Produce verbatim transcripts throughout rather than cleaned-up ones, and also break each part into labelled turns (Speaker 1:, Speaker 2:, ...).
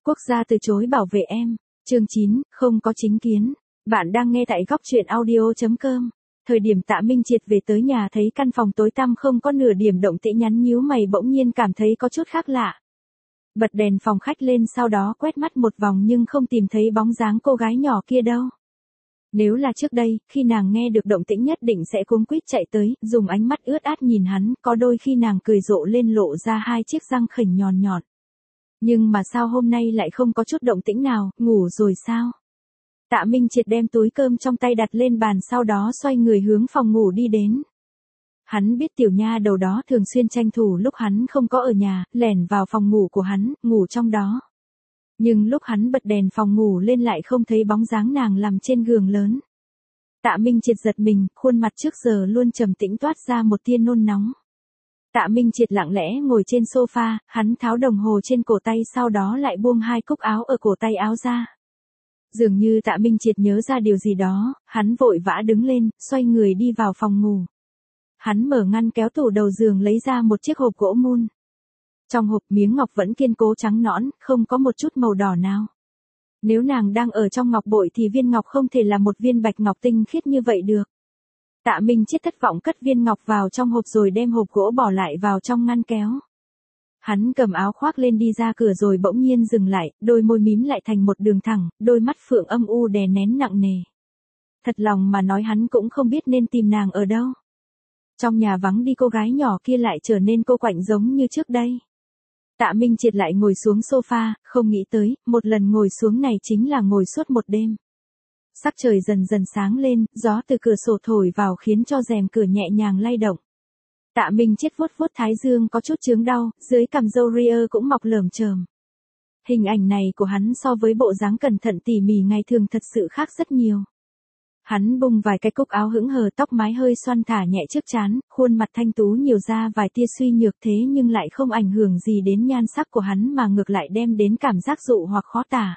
Speaker 1: Quốc gia từ chối bảo vệ em. Chương chín, không có chính kiến. Bạn đang nghe tại góc truyện audio chấm com. Thời điểm Tạ Minh Triệt về tới nhà thấy căn phòng tối tăm không có nửa điểm động tĩnh, nhắn nhíu mày bỗng nhiên cảm thấy có chút khác lạ. Bật đèn phòng khách lên, sau đó quét mắt một vòng nhưng không tìm thấy bóng dáng cô gái nhỏ kia đâu. Nếu là trước đây, khi nàng nghe được động tĩnh nhất định sẽ cuống quýt chạy tới, dùng ánh mắt ướt át nhìn hắn, có đôi khi nàng cười rộ lên lộ ra hai chiếc răng khểnh nhọn nhọn. Nhưng mà sao hôm nay lại không có chút động tĩnh nào, ngủ rồi sao? Tạ Minh Triệt đem túi cơm trong tay đặt lên bàn, sau đó xoay người hướng phòng ngủ đi đến. Hắn biết tiểu nha đầu đó thường xuyên tranh thủ lúc hắn không có ở nhà, lẻn vào phòng ngủ của hắn, ngủ trong đó. Nhưng lúc hắn bật đèn phòng ngủ lên lại không thấy bóng dáng nàng nằm trên giường lớn. Tạ Minh Triệt giật mình, khuôn mặt trước giờ luôn trầm tĩnh toát ra một tia nôn nóng. Tạ Minh Triệt lặng lẽ ngồi trên sofa, hắn tháo đồng hồ trên cổ tay, sau đó lại buông hai cúc áo ở cổ tay áo ra. Dường như Tạ Minh Triệt nhớ ra điều gì đó, hắn vội vã đứng lên, xoay người đi vào phòng ngủ. Hắn mở ngăn kéo tủ đầu giường lấy ra một chiếc hộp gỗ mun. Trong hộp miếng ngọc vẫn kiên cố trắng nõn, không có một chút màu đỏ nào. Nếu nàng đang ở trong ngọc bội thì viên ngọc không thể là một viên bạch ngọc tinh khiết như vậy được. Tạ Minh Triệt thất vọng cất viên ngọc vào trong hộp rồi đem hộp gỗ bỏ lại vào trong ngăn kéo. Hắn cầm áo khoác lên đi ra cửa rồi bỗng nhiên dừng lại, đôi môi mím lại thành một đường thẳng, đôi mắt phượng âm u đè nén nặng nề. Thật lòng mà nói hắn cũng không biết nên tìm nàng ở đâu. Trong nhà vắng đi, cô gái nhỏ kia lại trở nên cô quạnh giống như trước đây. Tạ Minh Triệt lại ngồi xuống sofa, không nghĩ tới, một lần ngồi xuống này chính là ngồi suốt một đêm. Sắc trời dần dần sáng lên, gió từ cửa sổ thổi vào khiến cho rèm cửa nhẹ nhàng lay động. Tạ Minh Triệt vuốt vuốt thái dương có chút chướng đau, dưới cằm râu ria cũng mọc lởm chởm. Hình ảnh này của hắn so với bộ dáng cẩn thận tỉ mỉ ngày thường thật sự khác rất nhiều. Hắn bung vài cái cúc áo hững hờ, tóc mái hơi xoăn thả nhẹ trước trán, khuôn mặt thanh tú nhiều ra vài tia suy nhược, thế nhưng lại không ảnh hưởng gì đến nhan sắc của hắn mà ngược lại đem đến cảm giác dụ hoặc khó tả.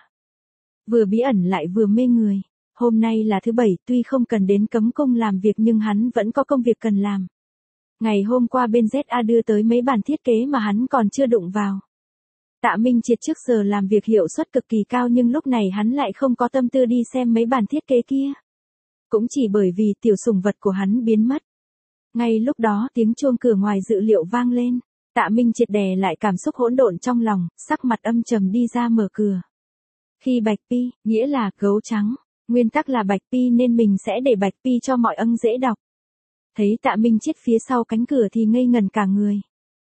Speaker 1: Vừa bí ẩn lại vừa mê người. Hôm nay là thứ bảy, tuy không cần đến cấm cung làm việc nhưng hắn vẫn có công việc cần làm. Ngày hôm qua bên dét a đưa tới mấy bản thiết kế mà hắn còn chưa đụng vào. Tạ Minh Triệt trước giờ làm việc hiệu suất cực kỳ cao nhưng lúc này hắn lại không có tâm tư đi xem mấy bản thiết kế kia. Cũng chỉ bởi vì tiểu sủng vật của hắn biến mất. Ngay lúc đó tiếng chuông cửa ngoài dự liệu vang lên. Tạ Minh Triệt đè lại cảm xúc hỗn độn trong lòng, sắc mặt âm trầm đi ra mở cửa. Khi Bạch Pi, nghĩa là gấu trắng, nguyên tắc là Bạch Pi nên mình sẽ để Bạch Pi cho mọi ân dễ đọc. Thấy Tạ Minh Triệt phía sau cánh cửa thì ngây ngẩn cả người.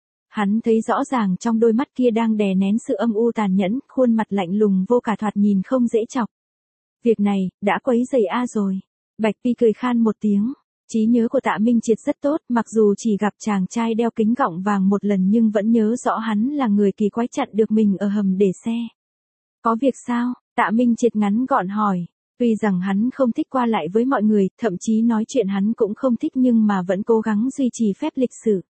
Speaker 1: Hắn thấy rõ ràng trong đôi mắt kia đang đè nén sự âm u tàn nhẫn, khuôn mặt lạnh lùng vô cả, thoạt nhìn không dễ chọc. Việc này, đã quấy rầy a rồi. Bạch Pi cười khan một tiếng. Trí nhớ của Tạ Minh Triệt rất tốt, mặc dù chỉ gặp chàng trai đeo kính gọng vàng một lần nhưng vẫn nhớ rõ hắn là người kỳ quái chặn được mình ở hầm để xe. Có việc sao? Tạ Minh Triệt ngắn gọn hỏi. Tuy rằng hắn không thích qua lại với mọi người, thậm chí nói chuyện hắn cũng không thích nhưng mà vẫn cố gắng duy trì phép lịch sự.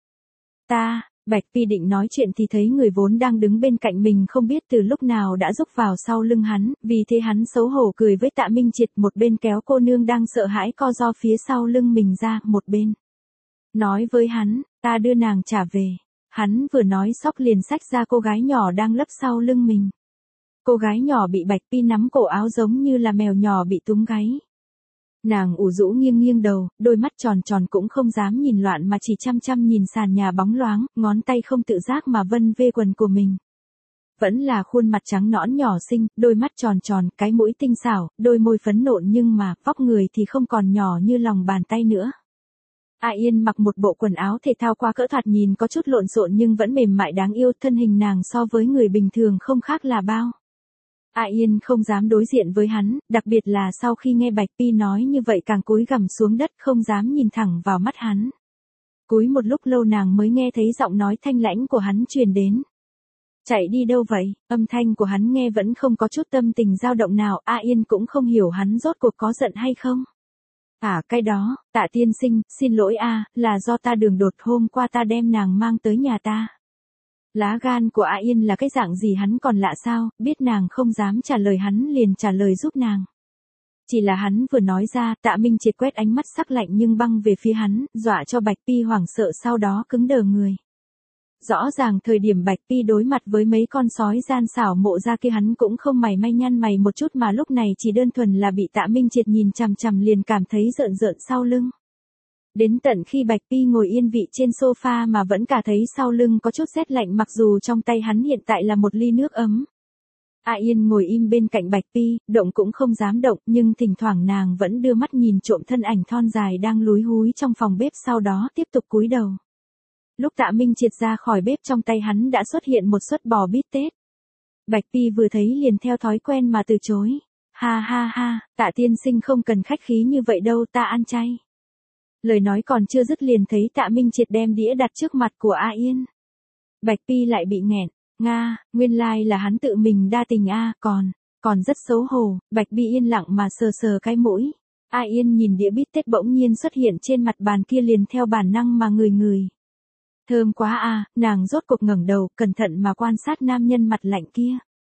Speaker 1: Ta, Bạch Pi định nói chuyện thì thấy người vốn đang đứng bên cạnh mình không biết từ lúc nào đã rúc vào sau lưng hắn, vì thế hắn xấu hổ cười với Tạ Minh Triệt, một bên kéo cô nương đang sợ hãi co ro phía sau lưng mình ra, một bên nói với hắn, ta đưa nàng trả về. Hắn vừa nói xóc liền xách ra cô gái nhỏ đang lấp sau lưng mình. Cô gái nhỏ bị Bạch Pi nắm cổ áo giống như là mèo nhỏ bị túm gáy. Nàng ủ rũ nghiêng nghiêng đầu, đôi mắt tròn tròn cũng không dám nhìn loạn mà chỉ chăm chăm nhìn sàn nhà bóng loáng, ngón tay không tự giác mà vân vê quần của mình. Vẫn là khuôn mặt trắng nõn nhỏ xinh, đôi mắt tròn tròn, cái mũi tinh xảo, đôi môi phấn nộn nhưng mà vóc người thì không còn nhỏ như lòng bàn tay nữa. A Yên mặc một bộ quần áo thể thao qua cỡ, thoạt nhìn có chút lộn xộn nhưng vẫn mềm mại đáng yêu, thân hình nàng so với người bình thường không khác là bao. A Yên không dám đối diện với hắn, đặc biệt là sau khi nghe Bạch Pi nói như vậy càng cúi gằm xuống đất không dám nhìn thẳng vào mắt hắn. Cúi một lúc lâu nàng mới nghe thấy giọng nói thanh lãnh của hắn truyền đến. Chạy đi đâu vậy? Âm thanh của hắn nghe vẫn không có chút tâm tình dao động nào, A Yên cũng không hiểu hắn rốt cuộc có giận hay không. À cái đó, Tạ tiên sinh, xin lỗi a, là do ta đường đột, hôm qua ta đem nàng mang tới nhà ta. Lá gan của A Yên là cái dạng gì hắn còn lạ sao, biết nàng không dám trả lời hắn liền trả lời giúp nàng. Chỉ là hắn vừa nói ra, Tạ Minh Triệt quét ánh mắt sắc lạnh nhưng băng về phía hắn, dọa cho Bạch Pi hoảng sợ sau đó cứng đờ người. Rõ ràng thời điểm Bạch Pi đối mặt với mấy con sói gian xảo mộ ra kia hắn cũng không mảy may nhăn mày một chút mà lúc này chỉ đơn thuần là bị Tạ Minh Triệt nhìn chằm chằm liền cảm thấy rợn rợn sau lưng. Đến tận khi Bạch Pi ngồi yên vị trên sofa mà vẫn cả thấy sau lưng có chút rét lạnh mặc dù trong tay hắn hiện tại là một ly nước ấm. A Yên ngồi im bên cạnh Bạch Pi, động cũng không dám động nhưng thỉnh thoảng nàng vẫn đưa mắt nhìn trộm thân ảnh thon dài đang lúi húi trong phòng bếp sau đó tiếp tục cúi đầu. Lúc Tạ Minh Triệt ra khỏi bếp trong tay hắn đã xuất hiện một suất bò bít tết. Bạch Pi vừa thấy liền theo thói quen mà từ chối. Ha ha ha, Tạ tiên sinh không cần khách khí như vậy đâu, ta ăn chay. Lời nói còn chưa dứt liền thấy Tạ Minh Triệt đem đĩa đặt trước mặt của A Yên. Bạch Pi lại bị nghẹn. Nga, nguyên lai like là hắn tự mình đa tình a, còn, còn rất xấu hổ. Bạch Pi yên lặng mà sờ sờ cái mũi. A Yên nhìn đĩa bít tết bỗng nhiên xuất hiện trên mặt bàn kia liền theo bản năng mà ngửi ngửi. Thơm quá à, nàng rốt cục ngẩng đầu, cẩn thận mà quan sát nam nhân mặt lạnh kia.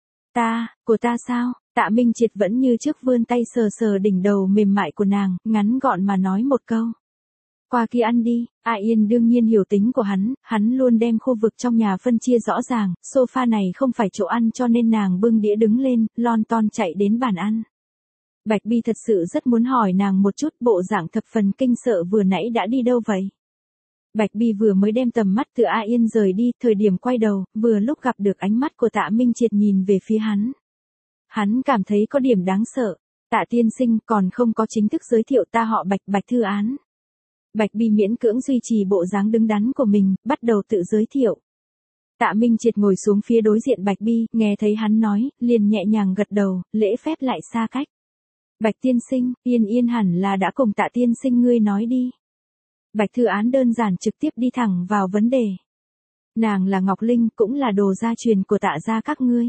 Speaker 1: Ta, của ta sao? Tạ Minh Triệt vẫn như trước vươn tay sờ sờ đỉnh đầu mềm mại của nàng, ngắn gọn mà nói một câu. Qua kia ăn đi. A Yên đương nhiên hiểu tính của hắn, hắn luôn đem khu vực trong nhà phân chia rõ ràng, sofa này không phải chỗ ăn cho nên nàng bưng đĩa đứng lên, lon ton chạy đến bàn ăn. Bạch Pi thật sự rất muốn hỏi nàng một chút, bộ dạng thập phần kinh sợ vừa nãy đã đi đâu vậy? Bạch Pi vừa mới đem tầm mắt từ A Yên rời đi, thời điểm quay đầu, vừa lúc gặp được ánh mắt của Tạ Minh Triệt nhìn về phía hắn. Hắn cảm thấy có điểm đáng sợ. Tạ tiên sinh còn không có chính thức giới thiệu ta họ Bạch, Bạch Thư Án. Bạch Pi miễn cưỡng duy trì bộ dáng đứng đắn của mình, bắt đầu tự giới thiệu. Tạ Minh Triệt ngồi xuống phía đối diện Bạch Pi, nghe thấy hắn nói, liền nhẹ nhàng gật đầu, lễ phép lại xa cách. Bạch tiên sinh, Yên Yên hẳn là đã cùng Tạ tiên sinh ngươi nói đi. Bạch Thư Án đơn giản trực tiếp đi thẳng vào vấn đề. Nàng là Ngọc Linh, cũng là đồ gia truyền của Tạ gia các ngươi.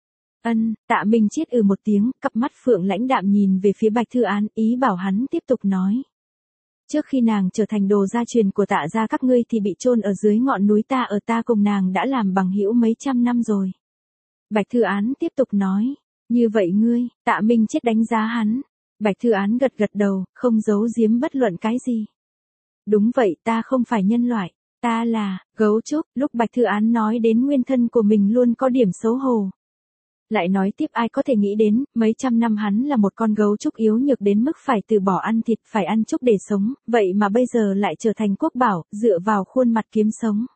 Speaker 1: Ân, Tạ Minh Triệt ừ một tiếng, cặp mắt phượng lãnh đạm nhìn về phía Bạch Thư Án, ý bảo hắn tiếp tục nói. Trước khi nàng trở thành đồ gia truyền của Tạ gia các ngươi thì bị chôn ở dưới ngọn núi ta ở ta cùng nàng đã làm bằng hữu mấy trăm năm rồi. Bạch Thư Án tiếp tục nói. Như vậy ngươi, Tạ Minh Triệt đánh giá hắn. Bạch Thư Án gật gật đầu, không giấu giếm bất luận cái gì. Đúng vậy, ta không phải nhân loại, ta là gấu trúc. Lúc Bạch Thư Án nói đến nguyên thân của mình luôn có điểm xấu hổ. Lại nói tiếp ai có thể nghĩ đến, mấy trăm năm hắn là một con gấu trúc yếu nhược đến mức phải từ bỏ ăn thịt, phải ăn trúc để sống, vậy mà bây giờ lại trở thành quốc bảo, dựa vào khuôn mặt kiếm sống.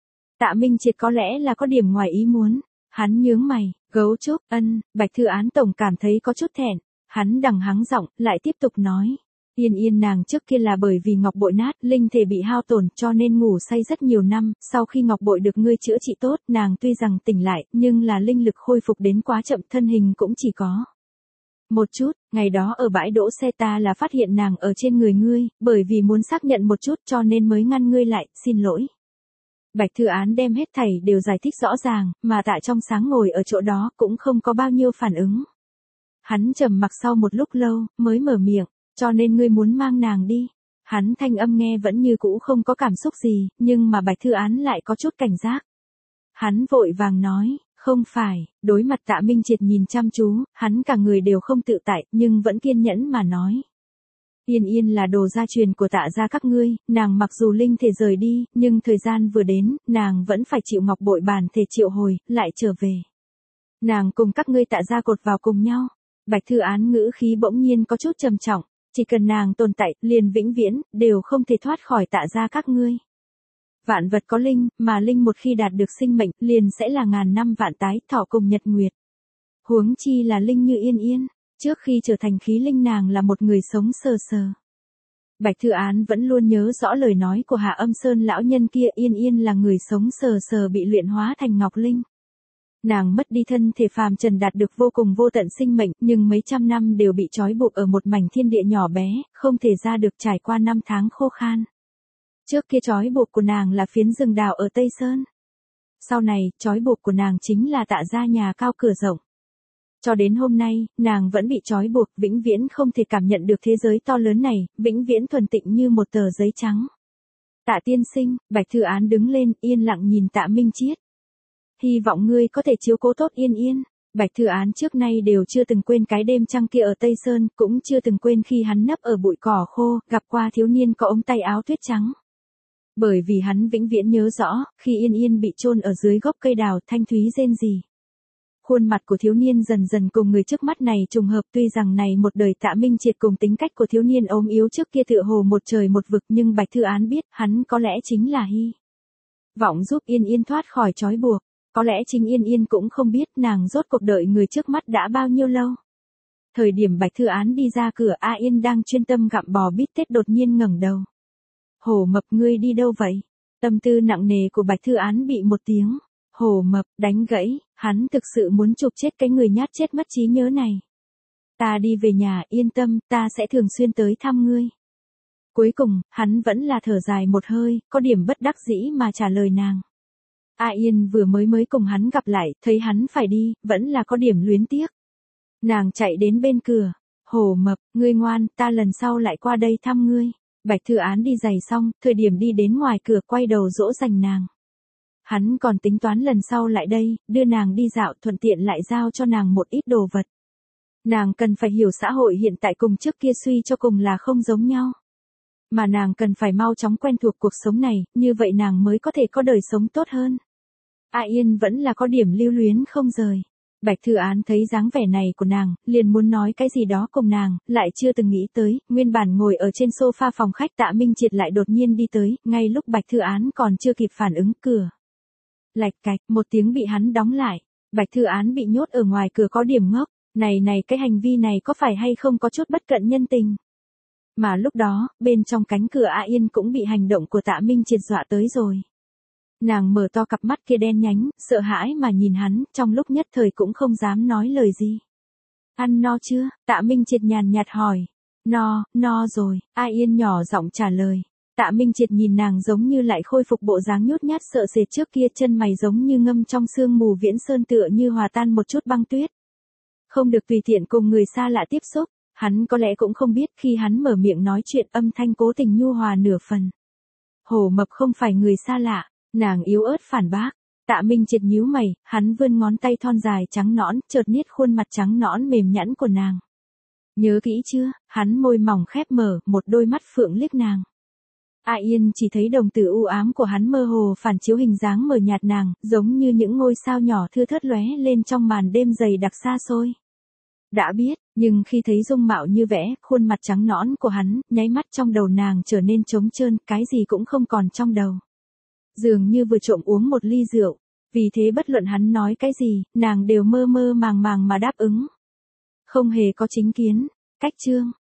Speaker 1: Tạ Minh Triệt có lẽ là có điểm ngoài ý muốn. Hắn nhướng mày, gấu trúc, ân, Bạch Thư Án tổng cảm thấy có chút thẹn. Hắn đằng hắng giọng, lại tiếp tục nói. Yên Yên nàng trước kia là bởi vì ngọc bội nát, linh thể bị hao tổn cho nên ngủ say rất nhiều năm, sau khi ngọc bội được ngươi chữa trị tốt, nàng tuy rằng tỉnh lại, nhưng là linh lực khôi phục đến quá chậm, thân hình cũng chỉ có một chút. Ngày đó ở bãi đỗ xe ta là phát hiện nàng ở trên người ngươi, bởi vì muốn xác nhận một chút cho nên mới ngăn ngươi lại, xin lỗi. Bạch Thư Án đem hết thảy đều giải thích rõ ràng, mà Tạ Trong Sáng ngồi ở chỗ đó cũng không có bao nhiêu phản ứng. Hắn trầm mặc sau một lúc lâu, mới mở miệng. Cho nên ngươi muốn mang nàng đi. Hắn thanh âm nghe vẫn như cũ không có cảm xúc gì, nhưng mà Bạch Thư Án lại có chút cảnh giác. Hắn vội vàng nói, không phải. Đối mặt Tạ Minh Triệt nhìn chăm chú, hắn cả người đều không tự tại, nhưng vẫn kiên nhẫn mà nói. Yên Yên là đồ gia truyền của Tạ gia các ngươi, nàng mặc dù linh thể rời đi, nhưng thời gian vừa đến, nàng vẫn phải chịu ngọc bội bản thể triệu hồi, lại trở về. Nàng cùng các ngươi Tạ gia cột vào cùng nhau. Bạch Thư Án ngữ khí bỗng nhiên có chút trầm trọng. Chỉ cần nàng tồn tại, liền vĩnh viễn, đều không thể thoát khỏi Tạ gia các ngươi. Vạn vật có linh, mà linh một khi đạt được sinh mệnh, liền sẽ là ngàn năm vạn tái, thọ cùng nhật nguyệt. Huống chi là linh như Yên Yên, trước khi trở thành khí linh nàng là một người sống sờ sờ. Bạch Thư Án vẫn luôn nhớ rõ lời nói của Hạ Âm Sơn lão nhân kia, Yên Yên là người sống sờ sờ bị luyện hóa thành ngọc linh. Nàng mất đi thân thể phàm trần đạt được vô cùng vô tận sinh mệnh, nhưng mấy trăm năm đều bị trói buộc ở một mảnh thiên địa nhỏ bé, không thể ra được trải qua năm tháng khô khan. Trước kia trói buộc của nàng là phiến rừng đào ở Tây Sơn. Sau này, trói buộc của nàng chính là Tạ gia nhà cao cửa rộng. Cho đến hôm nay, nàng vẫn bị trói buộc, vĩnh viễn không thể cảm nhận được thế giới to lớn này, vĩnh viễn thuần tịnh như một tờ giấy trắng. Tạ tiên sinh, Bạch Thư Án đứng lên, yên lặng nhìn Tạ Minh Triệt. Hy vọng ngươi có thể chiếu cố tốt Yên Yên. Bạch Thư Án trước nay đều chưa từng quên cái đêm trăng kia ở Tây Sơn, cũng chưa từng quên khi hắn nấp ở bụi cỏ khô, gặp qua thiếu niên có ống tay áo tuyết trắng. Bởi vì hắn vĩnh viễn nhớ rõ, khi Yên Yên bị chôn ở dưới gốc cây đào, thanh thúy rên rỉ. Khuôn mặt của thiếu niên dần dần cùng người trước mắt này trùng hợp, tuy rằng này một đời Tạ Minh Triệt cùng tính cách của thiếu niên ốm yếu trước kia tựa hồ một trời một vực, nhưng Bạch Thư Án biết, hắn có lẽ chính là hy vọng giúp Yên Yên thoát khỏi trói buộc. Có lẽ chính Yên Yên cũng không biết nàng rốt cuộc đợi người trước mắt đã bao nhiêu lâu. Thời điểm Bạch Thư Án đi ra cửa, A Yên đang chuyên tâm gặm bò bít tết đột nhiên ngẩng đầu. Hổ Mập, ngươi đi đâu vậy? Tâm tư nặng nề của Bạch Thư Án bị một tiếng Hổ Mập đánh gãy, hắn thực sự muốn chụp chết cái người nhát chết mất trí nhớ này. Ta đi về nhà, yên tâm, ta sẽ thường xuyên tới thăm ngươi. Cuối cùng, hắn vẫn là thở dài một hơi, có điểm bất đắc dĩ mà trả lời nàng. A Yên vừa mới mới cùng hắn gặp lại, thấy hắn phải đi, vẫn là có điểm luyến tiếc. Nàng chạy đến bên cửa. Hổ Mập, ngươi ngoan, ta lần sau lại qua đây thăm ngươi. Bạch Thư Án đi giày xong, thời điểm đi đến ngoài cửa quay đầu dỗ dành nàng. Hắn còn tính toán lần sau lại đây, đưa nàng đi dạo, thuận tiện lại giao cho nàng một ít đồ vật. Nàng cần phải hiểu xã hội hiện tại cùng trước kia suy cho cùng là không giống nhau. Mà nàng cần phải mau chóng quen thuộc cuộc sống này, như vậy nàng mới có thể có đời sống tốt hơn. A Yên vẫn là có điểm lưu luyến không rời. Bạch Thư Án thấy dáng vẻ này của nàng, liền muốn nói cái gì đó cùng nàng, lại chưa từng nghĩ tới, nguyên bản ngồi ở trên sofa phòng khách Tạ Minh Triệt lại đột nhiên đi tới, ngay lúc Bạch Thư Án còn chưa kịp phản ứng, cửa lạch cạch, một tiếng bị hắn đóng lại. Bạch Thư Án bị nhốt ở ngoài cửa có điểm ngốc, này này cái hành vi này có phải hay không có chút bất cận nhân tình. Mà lúc đó, bên trong cánh cửa A Yên cũng bị hành động của Tạ Minh Triệt dọa tới rồi. Nàng mở to cặp mắt kia đen nhánh, sợ hãi mà nhìn hắn, trong lúc nhất thời cũng không dám nói lời gì. Ăn no chưa? Tạ Minh Triệt nhàn nhạt hỏi. No, no rồi, A Yên nhỏ giọng trả lời. Tạ Minh Triệt nhìn nàng giống như lại khôi phục bộ dáng nhút nhát sợ sệt trước kia, chân mày giống như ngâm trong sương mù viễn sơn tựa như hòa tan một chút băng tuyết. Không được tùy tiện cùng người xa lạ tiếp xúc, hắn có lẽ cũng không biết khi hắn mở miệng nói chuyện âm thanh cố tình nhu hòa nửa phần. Hổ Mập không phải người xa lạ, nàng yếu ớt phản bác. Tạ Minh Triệt nhíu mày, hắn vươn ngón tay thon dài trắng nõn, chợt niết khuôn mặt trắng nõn mềm nhẵn của nàng. Nhớ kỹ chưa? Hắn môi mỏng khép mở, một đôi mắt phượng liếc nàng. A Yên chỉ thấy đồng tử u ám của hắn mơ hồ phản chiếu hình dáng mờ nhạt nàng, giống như những ngôi sao nhỏ thưa thớt lóe lên trong màn đêm dày đặc xa xôi. Đã biết, nhưng khi thấy dung mạo như vẽ, khuôn mặt trắng nõn của hắn, nháy mắt trong đầu nàng trở nên trống trơn, cái gì cũng không còn trong đầu. Dường như vừa trộm uống một ly rượu, vì thế bất luận hắn nói cái gì, nàng đều mơ mơ màng màng mà đáp ứng. Không hề có chính kiến. Cách chương